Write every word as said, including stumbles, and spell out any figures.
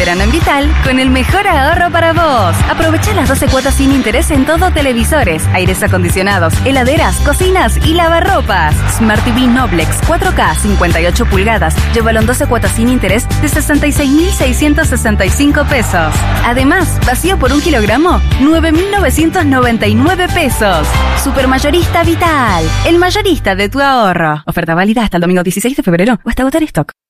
verano en Vital con el mejor ahorro para vos. Aprovecha las doce cuotas sin interés en todo: televisores, aires acondicionados, heladeras, cocinas y lavarropas. Smart T V Noblex cuatro K cincuenta y ocho pulgadas. Llévalo en doce cuotas sin interés de sesenta y seis mil seiscientos sesenta y cinco pesos. Además, vacío por un kilogramo, nueve mil novecientos noventa y nueve pesos. Supermayorista Vital, el mayorista de tu ahorro. Oferta válida hasta el domingo dieciséis de febrero o hasta agotar stock.